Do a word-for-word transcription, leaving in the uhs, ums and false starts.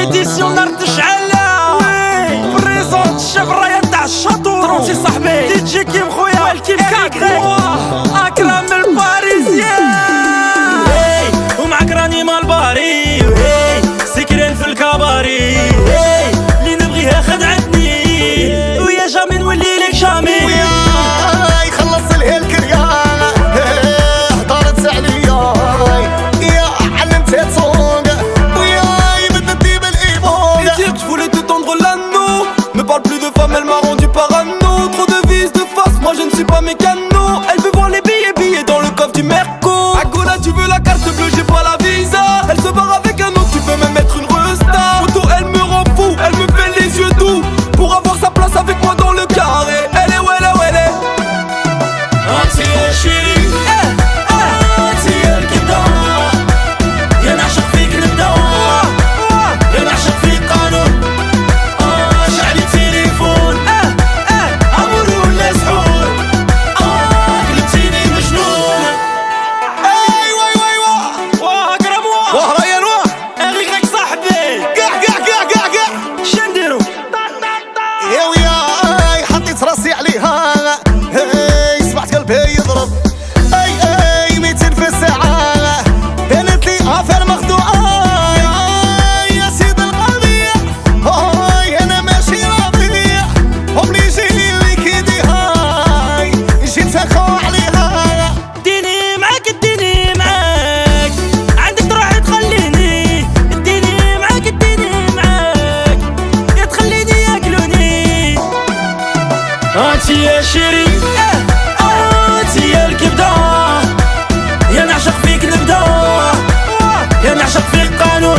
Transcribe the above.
اديسيون نار تشعلها بريزونت الشيف الرايه تاع الشاطور ترونسي صاحبي دي جي كيم خويا الكيم كاكري اكرم الباريزيان ومعاك راني مال باري سكرين في الكباري اللي نبغيها خدعتني ويا جامي نولي لك جامي يخلص لي الكريان هضرت عليا يا علمتها تسوق ويا بدلتي بالايبون Et dire que je voulais te tendre l'anneau. Me parle plus de femme, elle m'a rendu parano. Trop de vis de face, moi je ne suis pas mécano. Elle veut voir les billets, billets dans le coffre du Merco. Agola, tu veux la carte bleue, j'ai pas la visa. Elle se barre avec un autre, tu peux même mettre une resta. Auto, elle me rend fou, elle me fait les yeux doux. Pour avoir sa place avec moi dans le carré. Elle est où elle est où elle est. انتي يا شيري انتي يا الكبدة يا نعشق فيك نبدا يا نعشق فيك قانون شعلي تليفون امور ولا سحور قلبتيني مجنون ايوا ايوا ايوا واه اكرم واه واه ريان واه اغيك صاحبي كاع كاع كاع كاع كاع شنديرو يا وياي حطيت راسي عليها هاي سمعت قلبي يضرب اي اي ميتين في الساعة بانت لي افير مخدوعة يا سيد القضية هاي انا ماشي راضي هم لي جيني اللي كيدي هاي جيت اخو عليها اديني معاك اديني معاك عندك تروح تخليني اديني معاك اديني معاك يا تخليني ياكلوني انتي يا شيري انتي يا الكبدة يا نعشق فيك نبدا يا نعشق فيك قانون